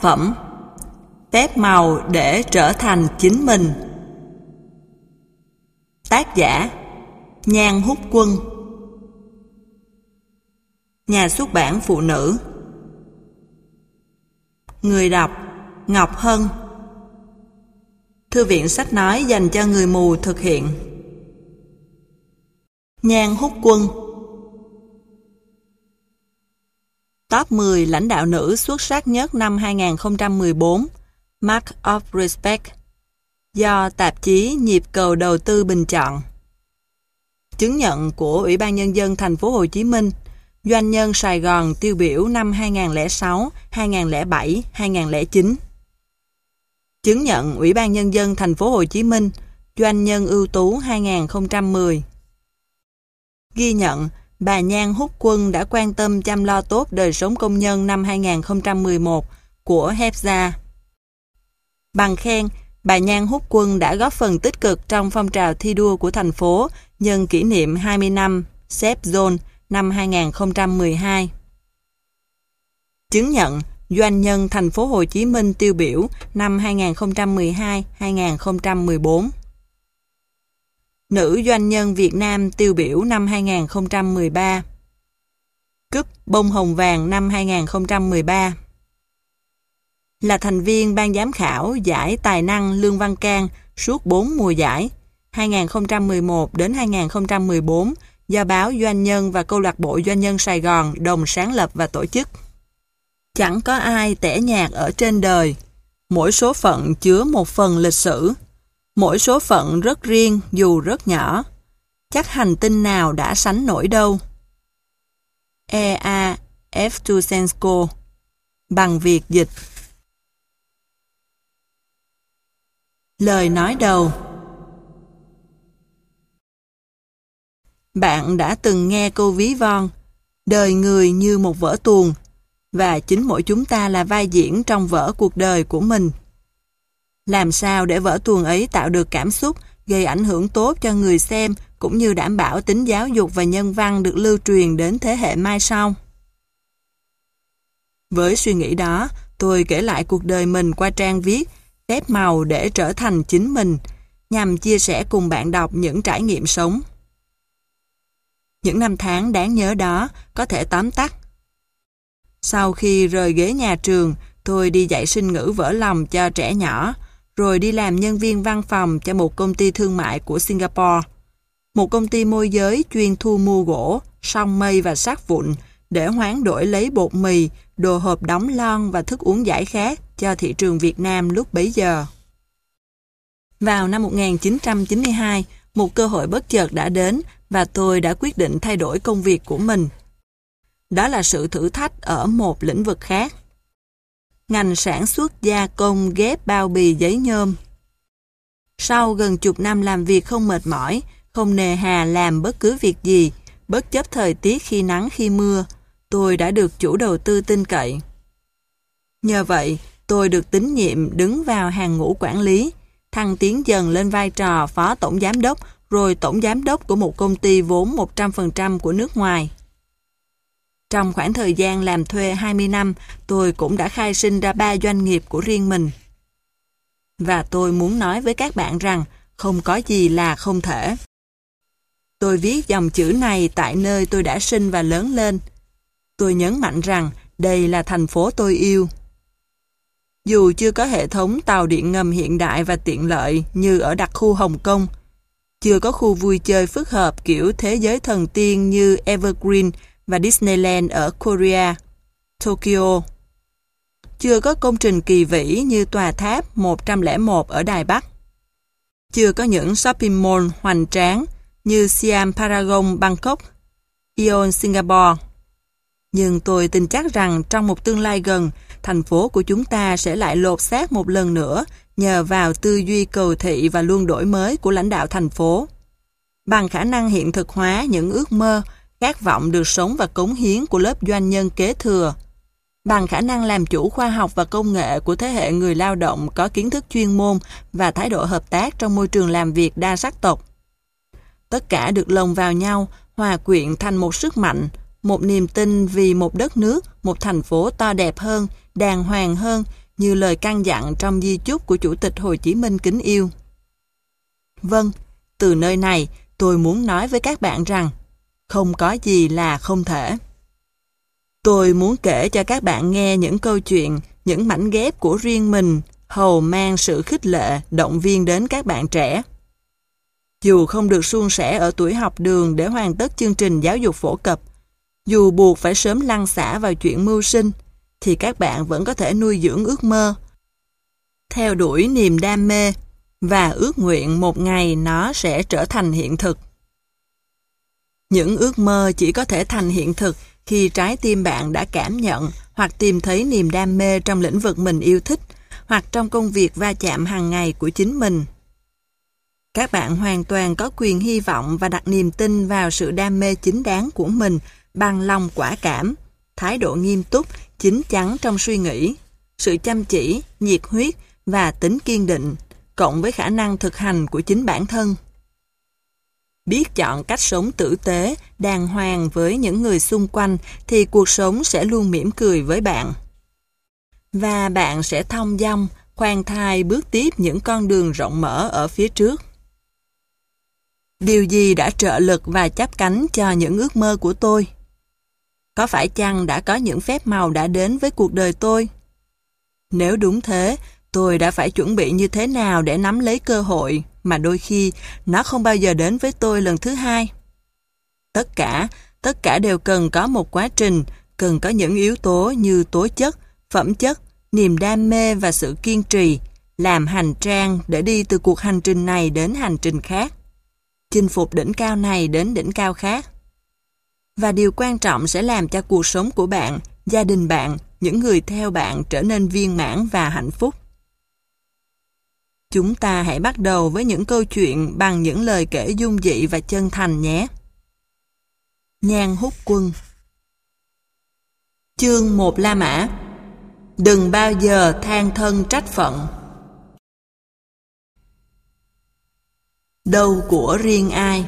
phẩm Phép màu để trở thành chính mình. Tác giả Nhan Hút Quân. Nhà xuất bản Phụ Nữ. Người đọc Ngọc Hân. Thư viện sách nói dành cho người mù thực hiện. Nhan Hút Quân. Top 10 lãnh đạo nữ xuất sắc nhất năm 2014, Mark of Respect, do tạp chí Nhịp cầu đầu tư bình chọn. Chứng nhận của Ủy ban Nhân dân thành phố Hồ Chí Minh, Doanh nhân Sài Gòn tiêu biểu năm 2006, 2007, 2009. Chứng nhận Ủy ban Nhân dân thành phố Hồ Chí Minh, Doanh nhân ưu tú 2010. Ghi nhận, bà Nhan Hút Quân đã quan tâm chăm lo tốt đời sống công nhân năm 2011 của HEPZA. Bằng khen, bà Nhan Hút Quân đã góp phần tích cực trong phong trào thi đua của thành phố nhân kỷ niệm 20 năm Safe Zone năm 2012. Chứng nhận Doanh nhân thành phố Hồ Chí Minh tiêu biểu năm 2012-2014. Nữ doanh nhân Việt Nam tiêu biểu năm 2013. Cúp bông hồng vàng năm 2013. Là thành viên ban giám khảo giải tài năng Lương Văn Can suốt 4 mùa giải 2011 đến 2014 do báo Doanh nhân và Câu lạc bộ Doanh nhân Sài Gòn đồng sáng lập và tổ chức. Chẳng có ai tẻ nhạt ở trên đời. Mỗi số phận chứa một phần lịch sử. Mỗi số phận rất riêng dù rất nhỏ. Chắc hành tinh nào đã sánh nổi đâu. E.A. Evtushenko. Bằng Việt dịch. Lời nói đầu. Bạn đã từng nghe câu ví von đời người như một vở tuồng, và chính mỗi chúng ta là vai diễn trong vở cuộc đời của mình. Làm sao để vở tuồng ấy tạo được cảm xúc, gây ảnh hưởng tốt cho người xem, cũng như đảm bảo tính giáo dục và nhân văn được lưu truyền đến thế hệ mai sau? Với suy nghĩ đó, tôi kể lại cuộc đời mình qua trang viết Phép màu để trở thành chính mình, nhằm chia sẻ cùng bạn đọc những trải nghiệm sống. Những năm tháng đáng nhớ đó có thể tóm tắt. Sau khi rời ghế nhà trường, tôi đi dạy sinh ngữ vỡ lòng cho trẻ nhỏ, rồi đi làm nhân viên văn phòng cho một công ty thương mại của Singapore. Một công ty môi giới chuyên thu mua gỗ, song mây và sắt vụn để hoán đổi lấy bột mì, đồ hộp đóng lon và thức uống giải khát cho thị trường Việt Nam lúc bấy giờ. Vào năm 1992, một cơ hội bất chợt đã đến và tôi đã quyết định thay đổi công việc của mình. Đó là sự thử thách ở một lĩnh vực khác. Ngành sản xuất gia công ghép bao bì giấy nhôm. Sau gần chục năm làm việc không mệt mỏi, không nề hà làm bất cứ việc gì, bất chấp thời tiết khi nắng khi mưa, tôi đã được chủ đầu tư tin cậy. Nhờ vậy, tôi được tín nhiệm đứng vào hàng ngũ quản lý, thăng tiến dần lên vai trò phó tổng giám đốc, rồi tổng giám đốc của một công ty vốn 100% của nước ngoài. Trong khoảng thời gian làm thuê 20 năm, tôi cũng đã khai sinh ra 3 doanh nghiệp của riêng mình. Và tôi muốn nói với các bạn rằng không có gì là không thể. Tôi viết dòng chữ này tại nơi tôi đã sinh và lớn lên. Tôi nhấn mạnh rằng đây là thành phố tôi yêu. Dù chưa có hệ thống tàu điện ngầm hiện đại và tiện lợi như ở đặc khu Hồng Kông, chưa có khu vui chơi phức hợp kiểu thế giới thần tiên như Evergreen và Disneyland ở Korea, Tokyo, chưa có công trình kỳ vĩ như tòa tháp 101 ở Đài Bắc, chưa có những shopping mall hoành tráng như Siam Paragon Bangkok, Ion Singapore. Nhưng tôi tin chắc rằng trong một tương lai gần, thành phố của chúng ta sẽ lại lột xác một lần nữa nhờ vào tư duy cầu thị và luôn đổi mới của lãnh đạo thành phố. Bằng khả năng hiện thực hóa những ước mơ, khát vọng được sống và cống hiến của lớp doanh nhân kế thừa. Bằng khả năng làm chủ khoa học và công nghệ của thế hệ người lao động có kiến thức chuyên môn và thái độ hợp tác trong môi trường làm việc đa sắc tộc. Tất cả được lồng vào nhau, hòa quyện thành một sức mạnh, một niềm tin vì một đất nước, một thành phố to đẹp hơn, đàng hoàng hơn, như lời căn dặn trong di chúc của Chủ tịch Hồ Chí Minh kính yêu. Vâng, từ nơi này tôi muốn nói với các bạn rằng không có gì là không thể. Tôi muốn kể cho các bạn nghe những câu chuyện, những mảnh ghép của riêng mình, hầu mang sự khích lệ, động viên đến các bạn trẻ. Dù không được suôn sẻ ở tuổi học đường để hoàn tất chương trình giáo dục phổ cập, dù buộc phải sớm lăn xả vào chuyện mưu sinh, thì các bạn vẫn có thể nuôi dưỡng ước mơ, theo đuổi niềm đam mê và ước nguyện một ngày nó sẽ trở thành hiện thực. Những ước mơ chỉ có thể thành hiện thực khi trái tim bạn đã cảm nhận hoặc tìm thấy niềm đam mê trong lĩnh vực mình yêu thích hoặc trong công việc va chạm hàng ngày của chính mình. Các bạn hoàn toàn có quyền hy vọng và đặt niềm tin vào sự đam mê chính đáng của mình bằng lòng quả cảm, thái độ nghiêm túc, chín chắn trong suy nghĩ, sự chăm chỉ, nhiệt huyết và tính kiên định, cộng với khả năng thực hành của chính bản thân. Biết chọn cách sống tử tế, đàng hoàng với những người xung quanh thì cuộc sống sẽ luôn mỉm cười với bạn. Và bạn sẽ thong dong, khoan thai bước tiếp những con đường rộng mở ở phía trước. Điều gì đã trợ lực và chắp cánh cho những ước mơ của tôi? Có phải chăng đã có những phép màu đã đến với cuộc đời tôi? Nếu đúng thế, tôi đã phải chuẩn bị như thế nào để nắm lấy cơ hội mà đôi khi nó không bao giờ đến với tôi lần thứ hai? Tất cả đều cần có một quá trình, cần có những yếu tố như tố chất, phẩm chất, niềm đam mê và sự kiên trì, làm hành trang để đi từ cuộc hành trình này đến hành trình khác, chinh phục đỉnh cao này đến đỉnh cao khác. Và điều quan trọng sẽ làm cho cuộc sống của bạn, gia đình bạn, những người theo bạn trở nên viên mãn và hạnh phúc. Chúng ta hãy bắt đầu với những câu chuyện bằng những lời kể dung dị và chân thành nhé. Nhan Húc Quân. Chương 1 La Mã. Đừng bao giờ than thân trách phận. Đâu của riêng ai?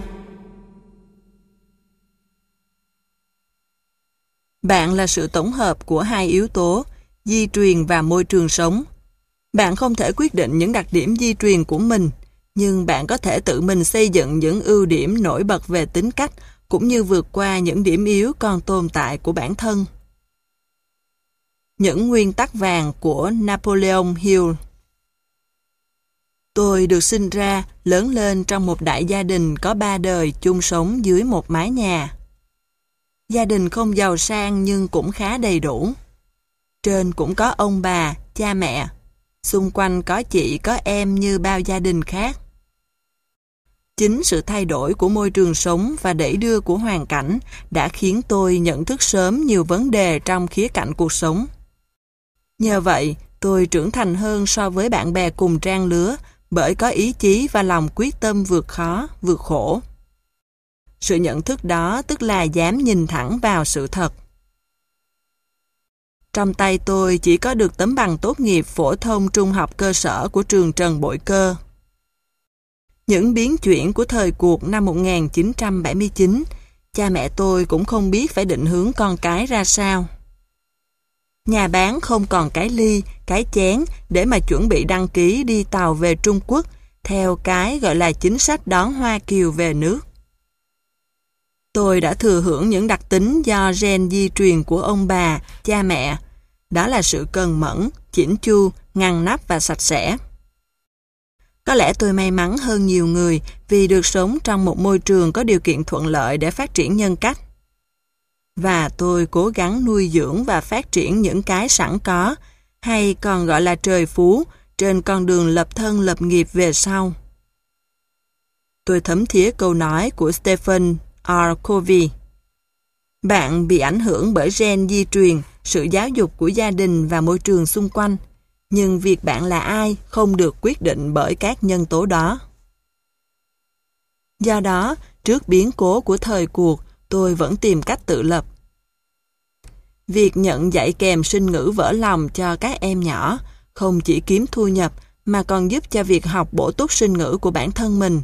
Bạn là sự tổng hợp của hai yếu tố, di truyền và môi trường sống. Bạn không thể quyết định những đặc điểm di truyền của mình, nhưng bạn có thể tự mình xây dựng những ưu điểm nổi bật về tính cách, cũng như vượt qua những điểm yếu còn tồn tại của bản thân. Những nguyên tắc vàng của Napoleon Hill. Tôi được sinh ra, lớn lên trong một đại gia đình có 3 đời chung sống dưới một mái nhà. Gia đình không giàu sang nhưng cũng khá đầy đủ. Trên cũng có ông bà, cha mẹ. Xung quanh có chị, có em như bao gia đình khác. Chính sự thay đổi của môi trường sống và đẩy đưa của hoàn cảnh đã khiến tôi nhận thức sớm nhiều vấn đề trong khía cạnh cuộc sống. Nhờ vậy, tôi trưởng thành hơn so với bạn bè cùng trang lứa bởi có ý chí và lòng quyết tâm vượt khó, vượt khổ. Sự nhận thức đó tức là dám nhìn thẳng vào sự thật. Trong tay tôi chỉ có được tấm bằng tốt nghiệp phổ thông trung học cơ sở của trường Trần Bội Cơ. Những biến chuyển của thời cuộc năm 1979, cha mẹ tôi cũng không biết phải định hướng con cái ra sao. Nhà bán không còn cái ly, cái chén để mà chuẩn bị đăng ký đi tàu về Trung Quốc theo cái gọi là chính sách đón Hoa Kiều về nước. Tôi đã thừa hưởng những đặc tính do gen di truyền của ông bà, cha mẹ. Đó là sự cần mẫn, chỉn chu, ngăn nắp và sạch sẽ. Có lẽ tôi may mắn hơn nhiều người vì được sống trong một môi trường có điều kiện thuận lợi để phát triển nhân cách. Và tôi cố gắng nuôi dưỡng và phát triển những cái sẵn có, hay còn gọi là trời phú, trên con đường lập thân lập nghiệp về sau. Tôi thấm thía câu nói của Stephen R. Covey. Bạn bị ảnh hưởng bởi gen di truyền, sự giáo dục của gia đình và môi trường xung quanh, nhưng việc bạn là ai không được quyết định bởi các nhân tố đó. Do đó, trước biến cố của thời cuộc, tôi vẫn tìm cách tự lập. Việc nhận dạy kèm sinh ngữ vỡ lòng cho các em nhỏ không chỉ kiếm thu nhập mà còn giúp cho việc học bổ túc sinh ngữ của bản thân mình.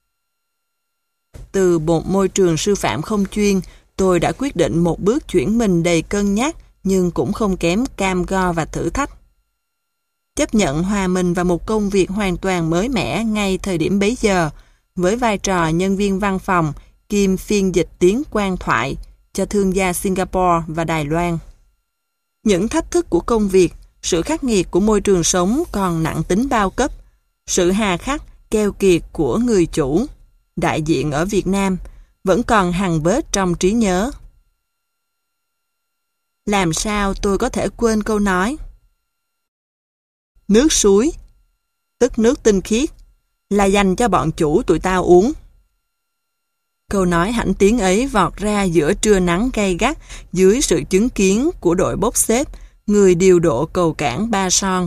Từ một môi trường sư phạm không chuyên, tôi đã quyết định một bước chuyển mình đầy cân nhắc nhưng cũng không kém cam go và thử thách. chấp nhận hòa mình vào một công việc hoàn toàn mới mẻ ngay thời điểm bấy giờ, với vai trò nhân viên văn phòng kiêm phiên dịch tiếng quan thoại cho thương gia Singapore và Đài Loan. Những thách thức của công việc, sự khắc nghiệt của môi trường sống còn nặng tính bao cấp, sự hà khắc, keo kiệt của người chủ, đại diện ở Việt Nam, vẫn còn hằn vết trong trí nhớ. Làm sao tôi có thể quên câu nói? Nước suối, tức nước tinh khiết, là dành cho bọn chủ tụi tao uống. Câu nói hãnh tiếng ấy vọt ra giữa trưa nắng gay gắt dưới sự chứng kiến của đội bốc xếp, người điều độ cầu cảng Ba Son.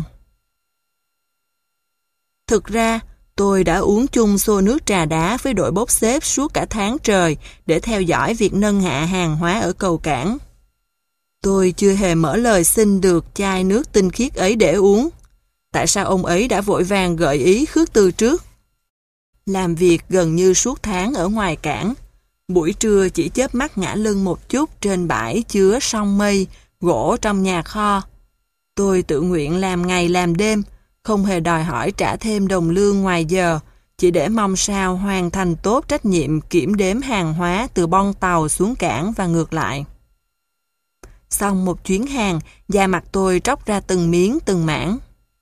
Thực ra, tôi đã uống chung xô nước trà đá với đội bốc xếp suốt cả tháng trời để theo dõi việc nâng hạ hàng hóa ở cầu cảng. Tôi chưa hề mở lời xin được chai nước tinh khiết ấy để uống. Tại sao ông ấy đã vội vàng gợi ý khước từ trước? Làm việc gần như suốt tháng ở ngoài cảng, buổi trưa chỉ chớp mắt ngả lưng một chút trên bãi chứa song mây, gỗ trong nhà kho. Tôi tự nguyện làm ngày làm đêm, không hề đòi hỏi trả thêm đồng lương ngoài giờ, chỉ để mong sao hoàn thành tốt trách nhiệm kiểm đếm hàng hóa từ bon tàu xuống cảng và ngược lại. Xong một chuyến hàng, da mặt tôi tróc ra từng miếng từng mảng.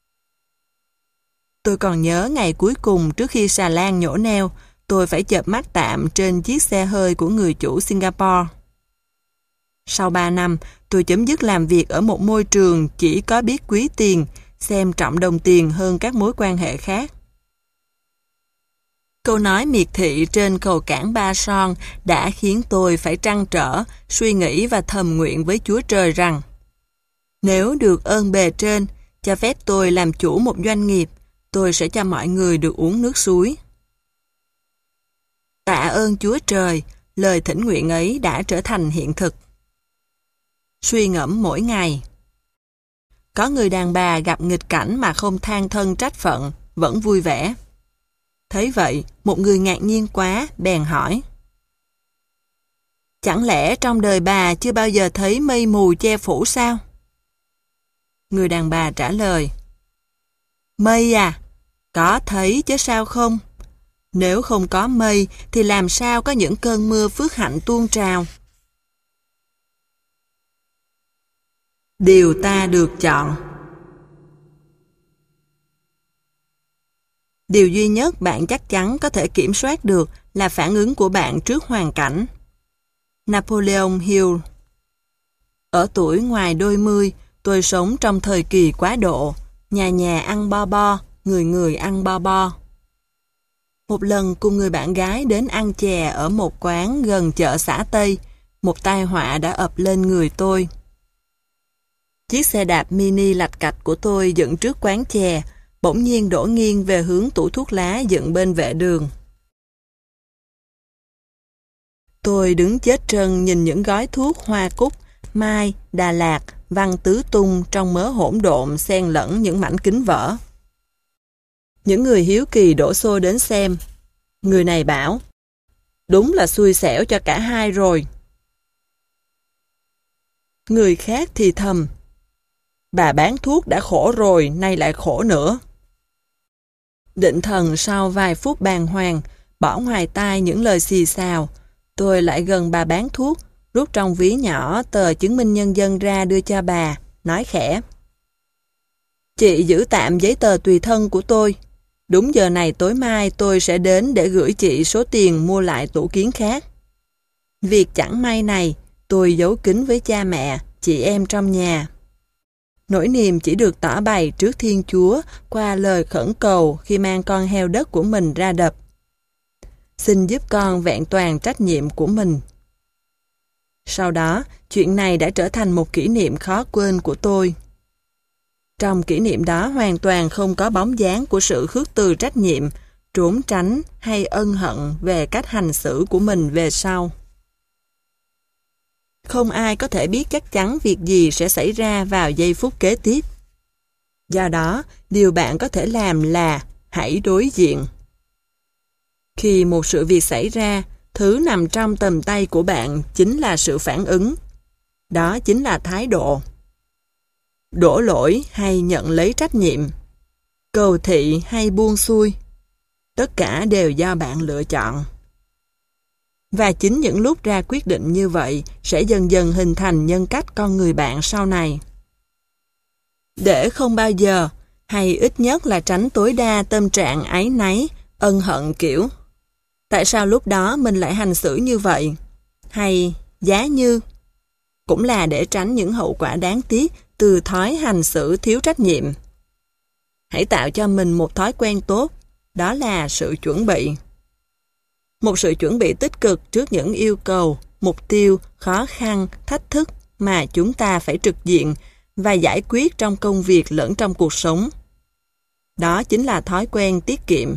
Tôi còn nhớ ngày cuối cùng trước khi xà lan nhổ neo, tôi phải chợp mắt tạm trên chiếc xe hơi của người chủ Singapore. Sau 3 năm, tôi chấm dứt làm việc ở một môi trường chỉ có biết quý tiền, xem trọng đồng tiền hơn các mối quan hệ khác. Câu nói miệt thị trên cầu cảng Ba Son đã khiến tôi phải trăn trở, suy nghĩ và thầm nguyện với Chúa Trời rằng nếu được ơn bề trên, cho phép tôi làm chủ một doanh nghiệp, tôi sẽ cho mọi người được uống nước suối. Tạ ơn Chúa Trời, lời thỉnh nguyện ấy đã trở thành hiện thực. Suy ngẫm mỗi ngày. Có người đàn bà gặp nghịch cảnh mà không than thân trách phận, vẫn vui vẻ. Thấy vậy, một người ngạc nhiên quá, bèn hỏi. Chẳng lẽ trong đời bà chưa bao giờ thấy mây mù che phủ sao? Người đàn bà trả lời. Mây à? Có thấy chứ sao không? Nếu không có mây thì làm sao có những cơn mưa phước hạnh tuôn trào? Điều ta được chọn. Điều duy nhất bạn chắc chắn có thể kiểm soát được là phản ứng của bạn trước hoàn cảnh. Napoleon Hill. Ở tuổi ngoài đôi mươi, tôi sống trong thời kỳ quá độ, nhà nhà ăn bo bo, người người ăn bo bo. Một lần cùng người bạn gái đến ăn chè ở một quán gần chợ xã Tây, một tai họa đã ập lên người tôi. Chiếc xe đạp mini lạch cạch của tôi dựng trước quán chè, bỗng nhiên đổ nghiêng về hướng tủ thuốc lá dựng bên vệ đường. Tôi đứng chết trân nhìn những gói thuốc Hoa Cúc, Mai, Đà Lạt, văng tứ tung trong mớ hỗn độn xen lẫn những mảnh kính vỡ. Những người hiếu kỳ đổ xô đến xem. Người này bảo, đúng là xui xẻo cho cả hai rồi. Người khác thì thầm, bà bán thuốc đã khổ rồi, nay lại khổ nữa. Định thần sau vài phút bàng hoàng, bỏ ngoài tai những lời xì xào, tôi lại gần bà bán thuốc, rút trong ví nhỏ tờ chứng minh nhân dân ra đưa cho bà, nói khẽ. Chị giữ tạm giấy tờ tùy thân của tôi. Đúng giờ này tối mai tôi sẽ đến để gửi chị số tiền mua lại tủ kiến khác. Việc chẳng may này, tôi giấu kín với cha mẹ, chị em trong nhà. Nỗi niềm chỉ được tỏ bày trước Thiên Chúa qua lời khẩn cầu khi mang con heo đất của mình ra đập. Xin giúp con vẹn toàn trách nhiệm của mình. Sau đó, chuyện này đã trở thành một kỷ niệm khó quên của tôi. Trong kỷ niệm đó hoàn toàn không có bóng dáng của sự khước từ trách nhiệm, trốn tránh hay ân hận về cách hành xử của mình về sau. Không ai có thể biết chắc chắn việc gì sẽ xảy ra vào giây phút kế tiếp. Do đó, điều bạn có thể làm là hãy đối diện. Khi một sự việc xảy ra, thứ nằm trong tầm tay của bạn chính là sự phản ứng. Đó chính là thái độ. đổ lỗi hay nhận lấy trách nhiệm, cầu thị hay buông xuôi. Tất cả đều do bạn lựa chọn. Và chính những lúc ra quyết định như vậy sẽ dần dần hình thành nhân cách con người bạn sau này. Để không bao giờ, hay ít nhất là tránh tối đa tâm trạng áy náy, ân hận kiểu tại sao lúc đó mình lại hành xử như vậy? Hay giá như? Cũng là để tránh những hậu quả đáng tiếc từ thói hành xử thiếu trách nhiệm. Hãy tạo cho mình một thói quen tốt, đó là sự chuẩn bị. Một sự chuẩn bị tích cực trước những yêu cầu, mục tiêu, khó khăn, thách thức mà chúng ta phải trực diện và giải quyết trong công việc lẫn trong cuộc sống. Đó chính là thói quen tiết kiệm.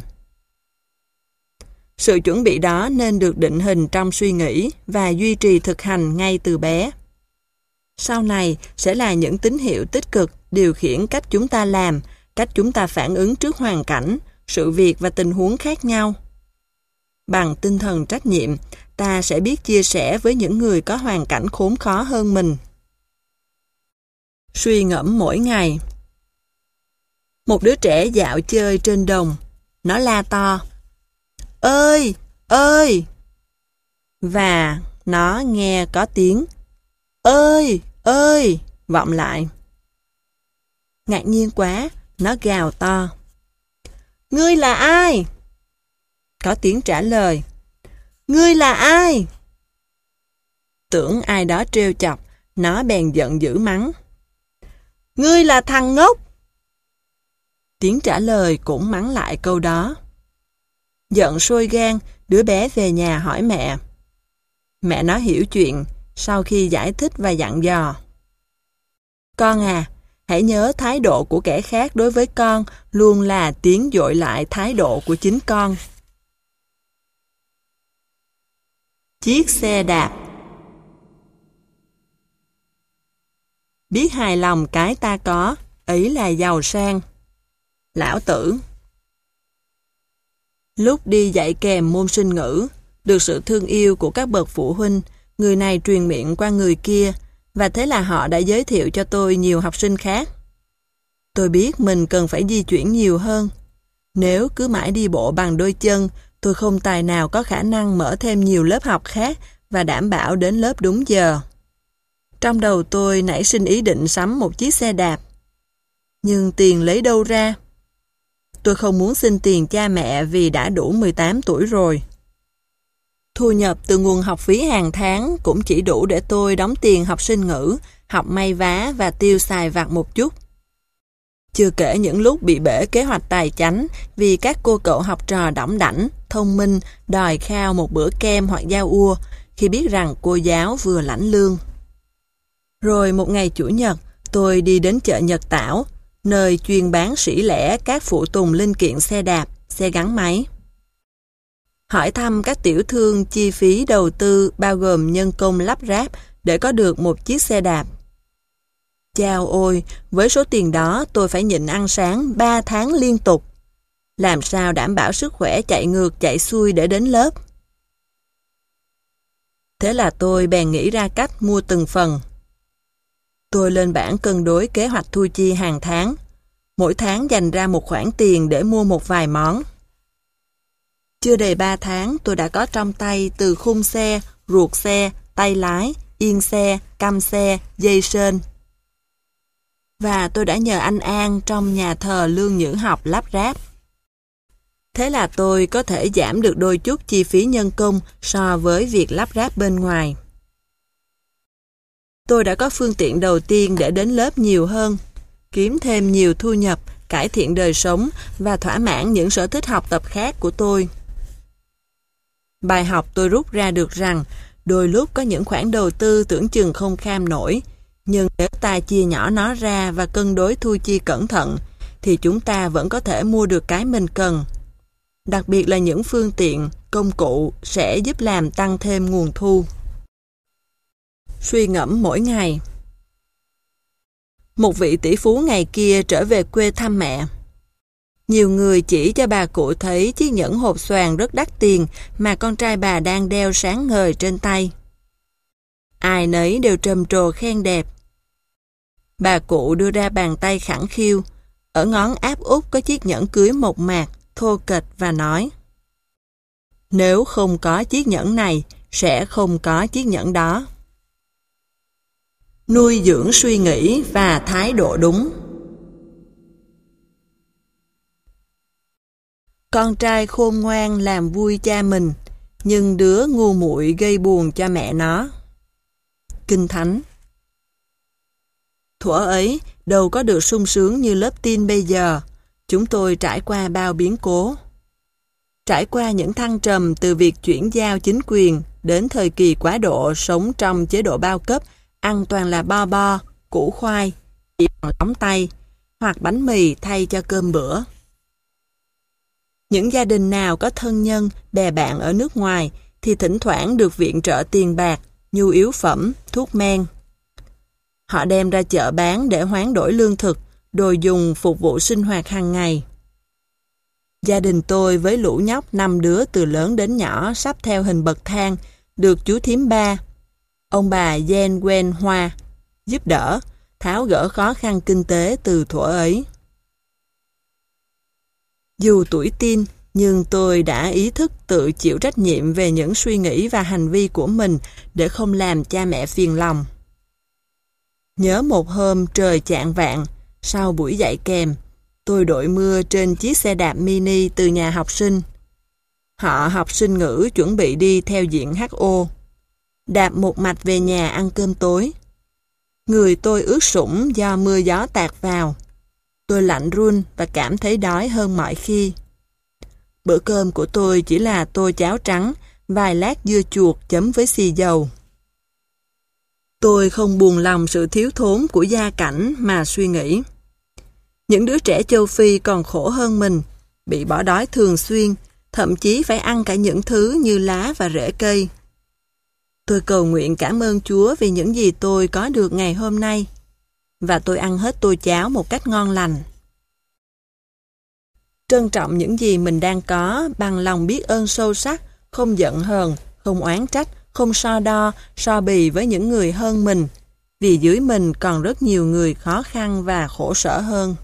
Sự chuẩn bị đó nên được định hình trong suy nghĩ và duy trì thực hành ngay từ bé. Sau này sẽ là những tín hiệu tích cực điều khiển cách chúng ta làm, cách chúng ta phản ứng trước hoàn cảnh, sự việc và tình huống khác nhau. Bằng tinh thần trách nhiệm, ta sẽ biết chia sẻ với những người có hoàn cảnh khốn khó hơn mình. Suy ngẫm mỗi ngày. Một đứa trẻ dạo chơi trên đồng. Nó la to: "Ơi! Ơi!" Và nó nghe có tiếng "Ơi! Ơi!" vọng lại. Ngạc nhiên quá, nó gào to: "Ngươi là ai?" Có tiếng trả lời: "Ngươi là ai?" Tưởng ai đó trêu chọc, nó bèn giận dữ mắng: "Ngươi là thằng ngốc!" Tiếng trả lời cũng mắng lại câu đó. Giận sôi gan, đứa bé về nhà hỏi mẹ. Mẹ nó hiểu chuyện, sau khi giải thích và dặn dò: "Con à, hãy nhớ thái độ của kẻ khác đối với con luôn là tiếng dội lại thái độ của chính con." Chiếc xe đạp. Biết hài lòng cái ta có, ấy là giàu sang. Lão Tử. Lúc đi dạy kèm môn sinh ngữ, được sự thương yêu của các bậc phụ huynh, người này truyền miệng qua người kia, và thế là họ đã giới thiệu cho tôi nhiều học sinh khác. Tôi biết mình cần phải di chuyển nhiều hơn. Nếu cứ mãi đi bộ bằng đôi chân, tôi không tài nào có khả năng mở thêm nhiều lớp học khác và đảm bảo đến lớp đúng giờ. Trong đầu tôi nảy sinh ý định sắm một chiếc xe đạp. Nhưng tiền lấy đâu ra? Tôi không muốn xin tiền cha mẹ vì đã đủ 18 tuổi rồi. Thu nhập từ nguồn học phí hàng tháng cũng chỉ đủ để tôi đóng tiền học sinh ngữ, học may vá và tiêu xài vặt một chút. Chưa kể những lúc bị bể kế hoạch tài chánh vì các cô cậu học trò đỏng đảnh, thông minh, đòi khao một bữa kem hoặc dao ua khi biết rằng cô giáo vừa lãnh lương. Rồi một ngày Chủ nhật, tôi đi đến chợ Nhật Tảo, nơi chuyên bán sỉ lẻ các phụ tùng linh kiện xe đạp, xe gắn máy. Hỏi thăm các tiểu thương chi phí đầu tư bao gồm nhân công lắp ráp để có được một chiếc xe đạp. Chao ôi, với số tiền đó tôi phải nhịn ăn sáng 3 tháng liên tục. Làm sao đảm bảo sức khỏe chạy ngược chạy xuôi để đến lớp? Thế là tôi bèn nghĩ ra cách mua từng phần. Tôi lên bảng cân đối kế hoạch thu chi hàng tháng. Mỗi tháng dành ra một khoản tiền để mua một vài món. Chưa đầy 3 tháng tôi đã có trong tay từ khung xe, ruột xe, tay lái, yên xe, căm xe, dây sên. Và tôi đã nhờ anh An trong nhà thờ Lương Nhữ Học lắp ráp. Thế là tôi có thể giảm được đôi chút chi phí nhân công so với việc lắp ráp bên ngoài. Tôi đã có phương tiện đầu tiên để đến lớp nhiều hơn, kiếm thêm nhiều thu nhập, cải thiện đời sống và thỏa mãn những sở thích học tập khác của tôi. Bài học tôi rút ra được rằng đôi lúc có những khoản đầu tư tưởng chừng không kham nổi, nhưng nếu ta chia nhỏ nó ra và cân đối thu chi cẩn thận, thì chúng ta vẫn có thể mua được cái mình cần. Đặc biệt là những phương tiện, công cụ sẽ giúp làm tăng thêm nguồn thu. Suy ngẫm mỗi ngày. Một vị tỷ phú ngày kia trở về quê thăm mẹ. Nhiều người chỉ cho bà cụ thấy chiếc nhẫn hộp xoàn rất đắt tiền mà con trai bà đang đeo sáng ngời trên tay. Ai nấy đều trầm trồ khen đẹp. Bà cụ đưa ra bàn tay khẳng khiu, ở ngón áp út có chiếc nhẫn cưới mộc mạc, thô kệch và nói: nếu không có chiếc nhẫn này, sẽ không có chiếc nhẫn đó. Nuôi dưỡng suy nghĩ và thái độ đúng. Con trai khôn ngoan làm vui cha mình, nhưng đứa ngu muội gây buồn cho mẹ nó. Kinh Thánh. Thuở ấy, đâu có được sung sướng như lớp teen bây giờ. Chúng tôi trải qua bao biến cố. Trải qua những thăng trầm từ việc chuyển giao chính quyền đến thời kỳ quá độ sống trong chế độ bao cấp, ăn toàn là bo bo, củ khoai, chỉ bằng lóng tay, hoặc bánh mì thay cho cơm bữa. Những gia đình nào có thân nhân, bè bạn ở nước ngoài thì thỉnh thoảng được viện trợ tiền bạc, nhu yếu phẩm, thuốc men. Họ đem ra chợ bán để hoán đổi lương thực, đồ dùng phục vụ sinh hoạt hàng ngày. Gia đình tôi với lũ nhóc 5 đứa từ lớn đến nhỏ sắp theo hình bậc thang, được chú thím ba, ông bà Yen Wen Hoa, giúp đỡ, tháo gỡ khó khăn kinh tế từ thuở ấy. Dù tuổi teen, nhưng tôi đã ý thức tự chịu trách nhiệm về những suy nghĩ và hành vi của mình để không làm cha mẹ phiền lòng. Nhớ một hôm trời chạng vạng, sau buổi dạy kèm, tôi đội mưa trên chiếc xe đạp mini từ nhà học sinh. Họ học sinh ngữ chuẩn bị đi theo diện HO. Đạp một mạch về nhà ăn cơm tối. Người tôi ướt sũng do mưa gió tạt vào. Tôi lạnh run và cảm thấy đói hơn mọi khi. Bữa cơm của tôi chỉ là tô cháo trắng, vài lát dưa chuột chấm với xì dầu. Tôi không buồn lòng sự thiếu thốn của gia cảnh mà suy nghĩ. Những đứa trẻ châu Phi còn khổ hơn mình, bị bỏ đói thường xuyên, thậm chí phải ăn cả những thứ như lá và rễ cây. Tôi cầu nguyện cảm ơn Chúa vì những gì tôi có được ngày hôm nay, và tôi ăn hết tô cháo một cách ngon lành. Trân trọng những gì mình đang có bằng lòng biết ơn sâu sắc, không giận hờn, không oán trách, không so đo, so bì với những người hơn mình, vì dưới mình còn rất nhiều người khó khăn và khổ sở hơn.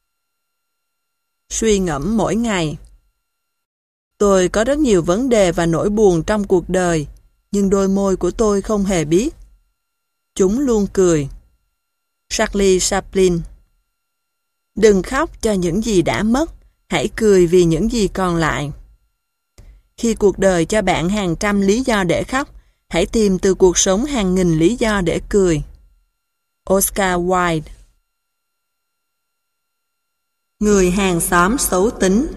Suy ngẫm mỗi ngày. Tôi có rất nhiều vấn đề và nỗi buồn trong cuộc đời, nhưng đôi môi của tôi không hề biết. Chúng luôn cười. Charlie Chaplin. Đừng khóc cho những gì đã mất, hãy cười vì những gì còn lại. Khi cuộc đời cho bạn hàng trăm lý do để khóc, hãy tìm từ cuộc sống hàng nghìn lý do để cười. Oscar Wilde. Người hàng xóm xấu tính.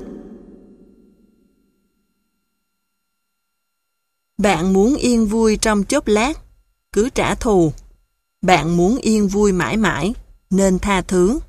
Bạn muốn yên vui trong chốc lát, cứ trả thù. Bạn muốn yên vui mãi mãi, nên tha thứ.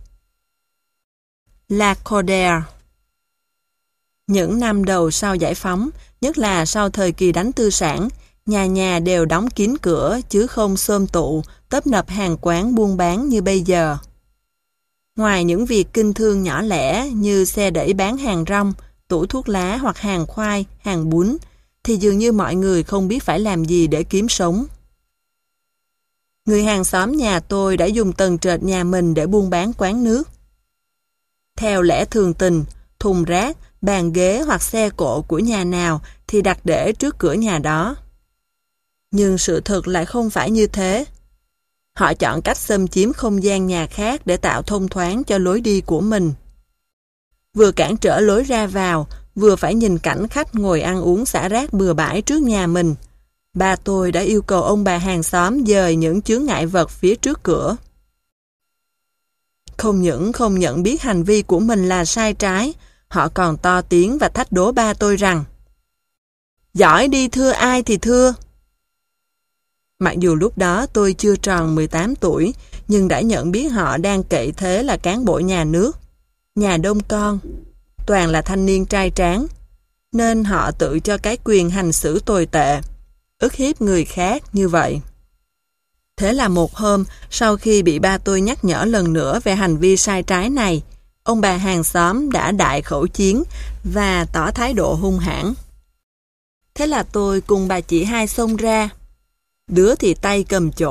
Lacordaire. Những năm đầu sau giải phóng, nhất là sau thời kỳ đánh tư sản, nhà nhà đều đóng kín cửa chứ không xôm tụ, tấp nập hàng quán buôn bán như bây giờ. Ngoài những việc kinh thương nhỏ lẻ như xe đẩy bán hàng rong, tủ thuốc lá hoặc hàng khoai, hàng bún, thì dường như mọi người không biết phải làm gì để kiếm sống. Người hàng xóm nhà tôi đã dùng tầng trệt nhà mình để buôn bán quán nước. Theo lẽ thường tình, thùng rác, bàn ghế hoặc xe cộ của nhà nào thì đặt để trước cửa nhà đó. Nhưng sự thật lại không phải như thế. Họ chọn cách xâm chiếm không gian nhà khác để tạo thông thoáng cho lối đi của mình. Vừa cản trở lối ra vào, vừa phải nhìn cảnh khách ngồi ăn uống xả rác bừa bãi trước nhà mình. Ba tôi đã yêu cầu ông bà hàng xóm dời những chướng ngại vật phía trước cửa. Không những không nhận biết hành vi của mình là sai trái, họ còn to tiếng và thách đố ba tôi rằng: giỏi đi thưa ai thì thưa. Mặc dù lúc đó tôi chưa tròn 18 tuổi, nhưng đã nhận biết họ đang cậy thế là cán bộ nhà nước, nhà đông con, toàn là thanh niên trai tráng, nên họ tự cho cái quyền hành xử tồi tệ, ức hiếp người khác như vậy. Thế là một hôm, sau khi bị ba tôi nhắc nhở lần nữa về hành vi sai trái này, ông bà hàng xóm đã đại khẩu chiến và tỏ thái độ hung hãn. Thế là tôi cùng bà chị hai xông ra. Đứa thì tay cầm chổi,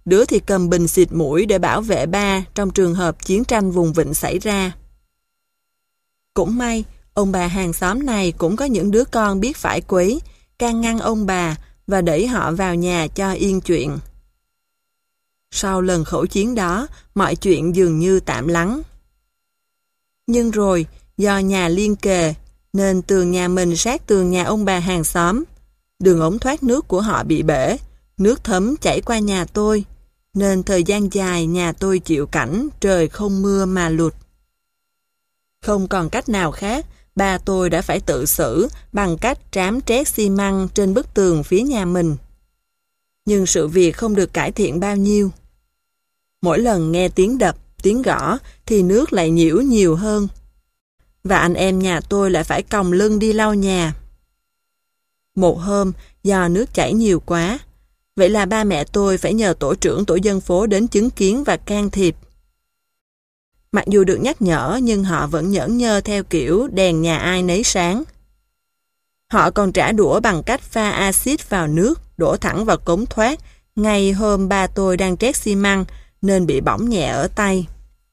đứa thì cầm bình xịt mũi để bảo vệ ba trong trường hợp chiến tranh vùng vịnh xảy ra. Cũng may, ông bà hàng xóm này cũng có những đứa con biết phải quấy, can ngăn ông bà và đẩy họ vào nhà cho yên chuyện. Sau lần khẩu chiến đó, mọi chuyện dường như tạm lắng. Nhưng rồi, do nhà liên kề, nên tường nhà mình sát tường nhà ông bà hàng xóm. Đường ống thoát nước của họ bị bể, nước thấm chảy qua nhà tôi, nên thời gian dài nhà tôi chịu cảnh trời không mưa mà lụt. Không còn cách nào khác, ba tôi đã phải tự xử bằng cách trám trét xi măng trên bức tường phía nhà mình. Nhưng sự việc không được cải thiện bao nhiêu. Mỗi lần nghe tiếng đập, tiếng gõ thì nước lại nhiễu nhiều hơn. Và anh em nhà tôi lại phải còng lưng đi lau nhà. Một hôm, do nước chảy nhiều quá, vậy là ba mẹ tôi phải nhờ tổ trưởng tổ dân phố đến chứng kiến và can thiệp. Mặc dù được nhắc nhở nhưng họ vẫn nhởn nhơ theo kiểu đèn nhà ai nấy sáng. Họ còn trả đũa bằng cách pha axit vào nước, đổ thẳng vào cống thoát, ngay hôm ba tôi đang trét xi măng nên bị bỏng nhẹ ở tay.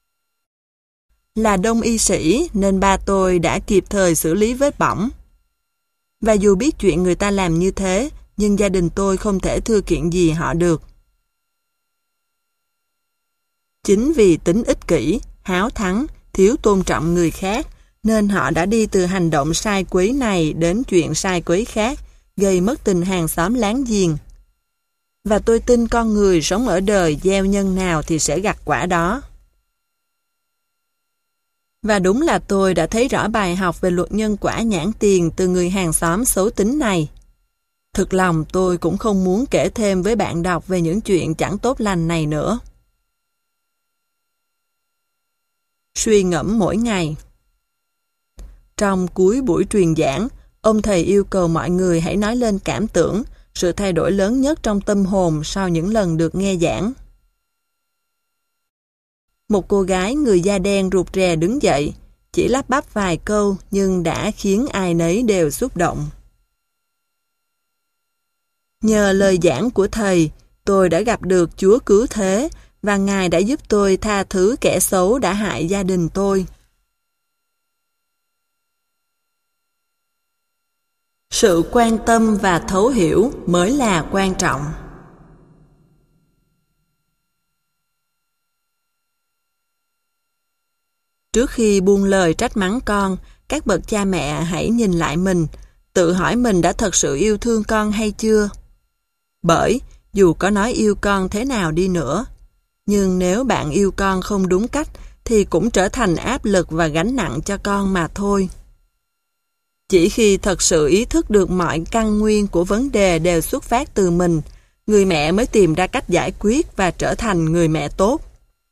Là đông y sĩ nên ba tôi đã kịp thời xử lý vết bỏng. Và dù biết chuyện người ta làm như thế, nhưng gia đình tôi không thể thưa kiện gì họ được. Chính vì tính ích kỷ, háo thắng, thiếu tôn trọng người khác, nên họ đã đi từ hành động sai quấy này đến chuyện sai quấy khác, gây mất tình hàng xóm láng giềng. Và tôi tin con người sống ở đời gieo nhân nào thì sẽ gặt quả đó. Và đúng là tôi đã thấy rõ bài học về luật nhân quả nhãn tiền từ người hàng xóm xấu tính này. Thực lòng tôi cũng không muốn kể thêm với bạn đọc về những chuyện chẳng tốt lành này nữa. Suy ngẫm mỗi ngày. Trong cuối buổi truyền giảng, ông thầy yêu cầu mọi người hãy nói lên cảm tưởng, sự thay đổi lớn nhất trong tâm hồn sau những lần được nghe giảng. Một cô gái người da đen rụt rè đứng dậy, chỉ lắp bắp vài câu nhưng đã khiến ai nấy đều xúc động. Nhờ lời giảng của thầy, tôi đã gặp được Chúa Cứu Thế và Ngài đã giúp tôi tha thứ kẻ xấu đã hại gia đình tôi. Sự quan tâm và thấu hiểu mới là quan trọng. Trước khi buông lời trách mắng con, các bậc cha mẹ hãy nhìn lại mình, tự hỏi mình đã thật sự yêu thương con hay chưa. Bởi, dù có nói yêu con thế nào đi nữa, nhưng nếu bạn yêu con không đúng cách, thì cũng trở thành áp lực và gánh nặng cho con mà thôi. Chỉ khi thật sự ý thức được mọi căn nguyên của vấn đề đều xuất phát từ mình, người mẹ mới tìm ra cách giải quyết và trở thành người mẹ tốt.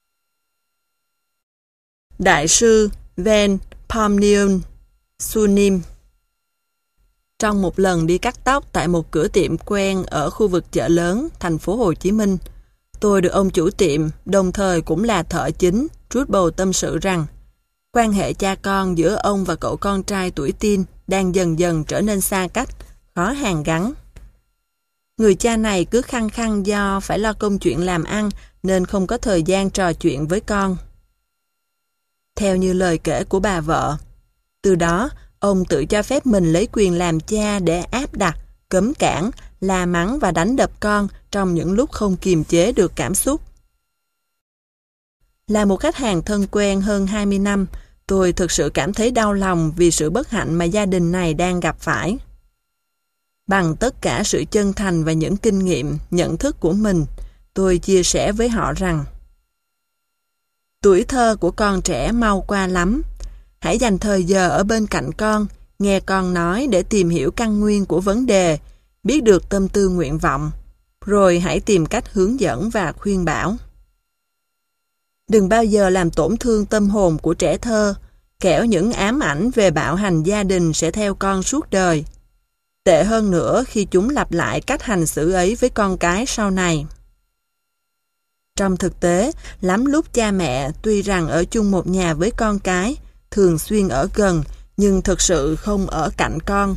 Đại sư Van Pomnium Sunim. Trong một lần đi cắt tóc tại một cửa tiệm quen ở khu vực chợ lớn, thành phố Hồ Chí Minh, tôi được ông chủ tiệm, đồng thời cũng là thợ chính, trút bầu tâm sự rằng quan hệ cha con giữa ông và cậu con trai tuổi teen đang dần dần trở nên xa cách, khó hàn gắn. Người cha này cứ khăng khăng do phải lo công chuyện làm ăn nên không có thời gian trò chuyện với con. Theo như lời kể của bà vợ, từ đó ông tự cho phép mình lấy quyền làm cha để áp đặt, cấm cản, la mắng và đánh đập con trong những lúc không kiềm chế được cảm xúc. Là một khách hàng thân quen hơn 20 năm, tôi thực sự cảm thấy đau lòng vì sự bất hạnh mà gia đình này đang gặp phải. Bằng tất cả sự chân thành và những kinh nghiệm, nhận thức của mình, tôi chia sẻ với họ rằng tuổi thơ của con trẻ mau qua lắm. Hãy dành thời giờ ở bên cạnh con, nghe con nói để tìm hiểu căn nguyên của vấn đề, biết được tâm tư nguyện vọng, rồi hãy tìm cách hướng dẫn và khuyên bảo. Đừng bao giờ làm tổn thương tâm hồn của trẻ thơ, kẻo những ám ảnh về bạo hành gia đình sẽ theo con suốt đời. Tệ hơn nữa khi chúng lặp lại cách hành xử ấy với con cái sau này. Trong thực tế, lắm lúc cha mẹ tuy rằng ở chung một nhà với con cái, thường xuyên ở gần, nhưng thực sự không ở cạnh con.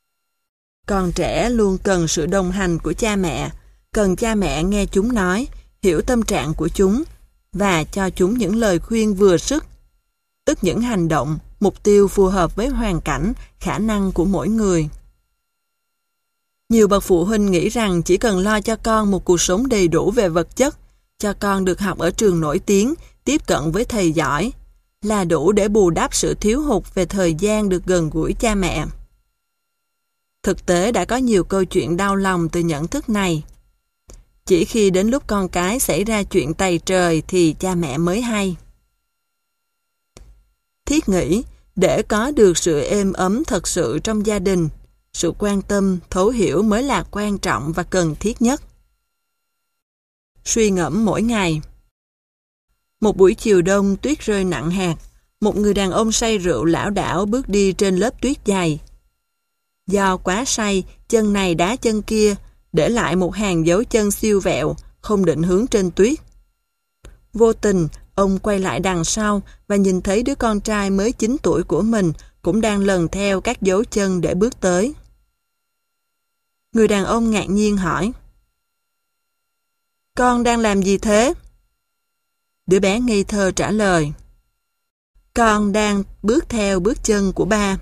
Con trẻ luôn cần sự đồng hành của cha mẹ, cần cha mẹ nghe chúng nói, hiểu tâm trạng của chúng và cho chúng những lời khuyên vừa sức, tức những hành động, mục tiêu phù hợp với hoàn cảnh, khả năng của mỗi người. Nhiều bậc phụ huynh nghĩ rằng chỉ cần lo cho con một cuộc sống đầy đủ về vật chất, cho con được học ở trường nổi tiếng, tiếp cận với thầy giỏi, là đủ để bù đắp sự thiếu hụt về thời gian được gần gũi cha mẹ. Thực tế đã có nhiều câu chuyện đau lòng từ nhận thức này. Chỉ khi đến lúc con cái xảy ra chuyện tày trời thì cha mẹ mới hay. Thiết nghĩ, để có được sự êm ấm thật sự trong gia đình, sự quan tâm, thấu hiểu mới là quan trọng và cần thiết nhất. Suy ngẫm mỗi ngày. Một buổi chiều đông tuyết rơi nặng hạt, một người đàn ông say rượu lảo đảo bước đi trên lớp tuyết dày. Do quá say, chân này đá chân kia, để lại một hàng dấu chân siêu vẹo, không định hướng trên tuyết. Vô tình, ông quay lại đằng sau và nhìn thấy đứa con trai mới 9 tuổi của mình cũng đang lần theo các dấu chân để bước tới. Người đàn ông ngạc nhiên hỏi: "Con đang làm gì thế?" Đứa bé ngây thơ trả lời: "Con đang bước theo bước chân của ba."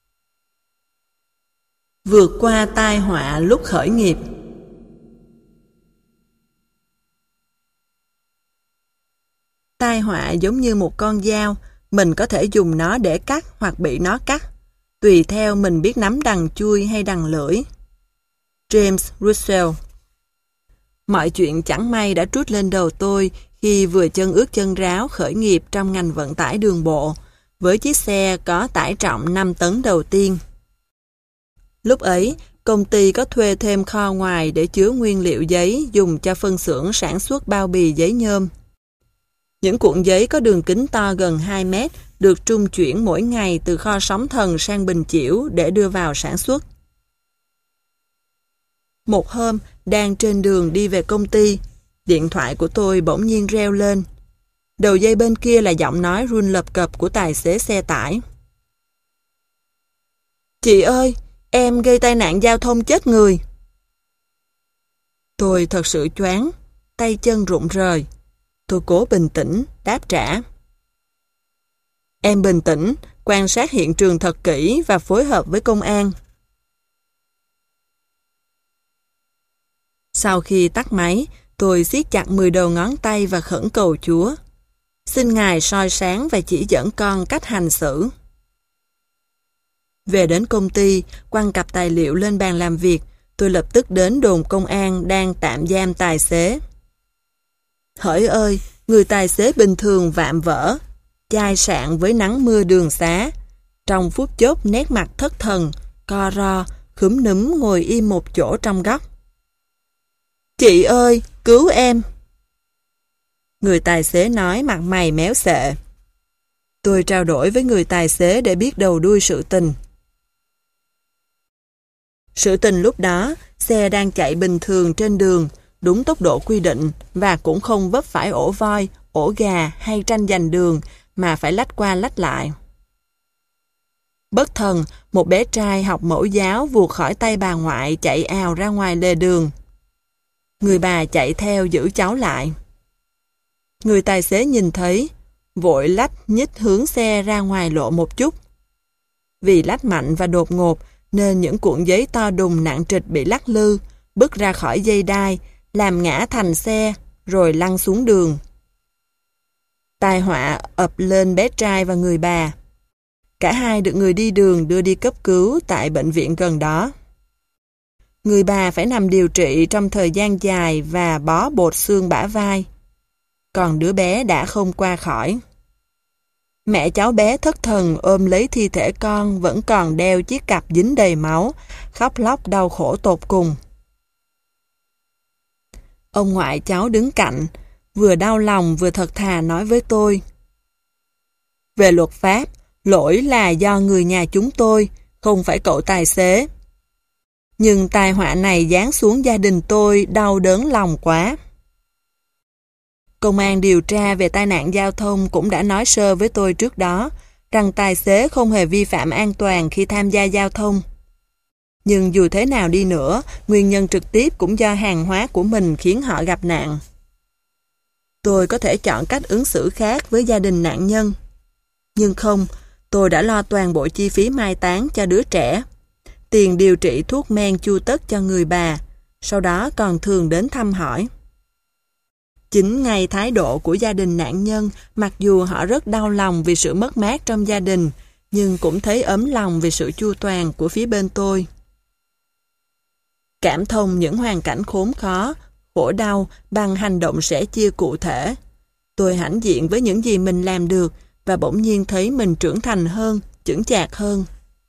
Vượt qua tai họa lúc khởi nghiệp. Tai họa giống như một con dao, mình có thể dùng nó để cắt hoặc bị nó cắt, tùy theo mình biết nắm đằng chui hay đằng lưỡi. James Russell. Mọi chuyện chẳng may đã trút lên đầu tôi khi vừa chân ướt chân ráo khởi nghiệp trong ngành vận tải đường bộ, với chiếc xe có tải trọng 5 tấn đầu tiên. Lúc ấy, công ty có thuê thêm kho ngoài để chứa nguyên liệu giấy dùng cho phân xưởng sản xuất bao bì giấy nhôm. Những cuộn giấy có đường kính to gần 2 mét được trung chuyển mỗi ngày từ kho Sóng Thần sang Bình Chiểu để đưa vào sản xuất. Một hôm, đang trên đường đi về công ty, điện thoại của tôi bỗng nhiên reo lên. Đầu dây bên kia là giọng nói run lập cập của tài xế xe tải. "Chị ơi, em gây tai nạn giao thông chết người." Tôi thật sự choáng, tay chân rụng rời. Tôi cố bình tĩnh, đáp trả: "Em bình tĩnh, quan sát hiện trường thật kỹ và phối hợp với công an." Sau khi tắt máy, tôi siết chặt 10 đầu ngón tay và khẩn cầu Chúa: "Xin Ngài soi sáng và chỉ dẫn con cách hành xử." Về đến công ty, quăng cặp tài liệu lên bàn làm việc, tôi lập tức đến đồn công an đang tạm giam tài xế. Hỡi ơi, người tài xế bình thường vạm vỡ, chai sạn với nắng mưa đường xá, trong phút chốc nét mặt thất thần, co ro, khúm núm ngồi im một chỗ trong góc. "Chị ơi, cứu em!" Người tài xế nói mặt mày méo xệ. Tôi trao đổi với người tài xế để biết đầu đuôi sự tình. Sự tình lúc đó, xe đang chạy bình thường trên đường, đúng tốc độ quy định và cũng không vấp phải ổ voi, ổ gà hay tranh giành đường mà phải lách qua lách lại. Bất thần, một bé trai học mẫu giáo vụt khỏi tay bà ngoại chạy ào ra ngoài lề đường. Người bà chạy theo giữ cháu lại. Người tài xế nhìn thấy, vội lách nhích hướng xe ra ngoài lộ một chút. Vì lách mạnh và đột ngột nên những cuộn giấy to đùng nặng trịch bị lắc lư, bứt ra khỏi dây đai, làm ngã thành xe, rồi lăn xuống đường. Tai họa ập lên bé trai và người bà. Cả hai được người đi đường đưa đi cấp cứu tại bệnh viện gần đó. Người bà phải nằm điều trị trong thời gian dài và bó bột xương bả vai. Còn đứa bé đã không qua khỏi. Mẹ cháu bé thất thần ôm lấy thi thể con vẫn còn đeo chiếc cặp dính đầy máu, khóc lóc đau khổ tột cùng. Ông ngoại cháu đứng cạnh, vừa đau lòng vừa thật thà nói với tôi: "Về luật pháp, lỗi là do người nhà chúng tôi, không phải cậu tài xế. Nhưng tai họa này giáng xuống gia đình tôi đau đớn lòng quá." Công an điều tra về tai nạn giao thông cũng đã nói sơ với tôi trước đó rằng tài xế không hề vi phạm an toàn khi tham gia giao thông. Nhưng dù thế nào đi nữa, nguyên nhân trực tiếp cũng do hàng hóa của mình khiến họ gặp nạn. Tôi có thể chọn cách ứng xử khác với gia đình nạn nhân. Nhưng không, tôi đã lo toàn bộ chi phí mai táng cho đứa trẻ, tiền điều trị thuốc men chu tất cho người bà, sau đó còn thường đến thăm hỏi. Chính ngay thái độ của gia đình nạn nhân, mặc dù họ rất đau lòng vì sự mất mát trong gia đình, nhưng cũng thấy ấm lòng vì sự chu toàn của phía bên tôi. Cảm thông những hoàn cảnh khốn khó, khổ đau bằng hành động sẻ chia cụ thể. Tôi hãnh diện với những gì mình làm được và bỗng nhiên thấy mình trưởng thành hơn, chững chạc hơn.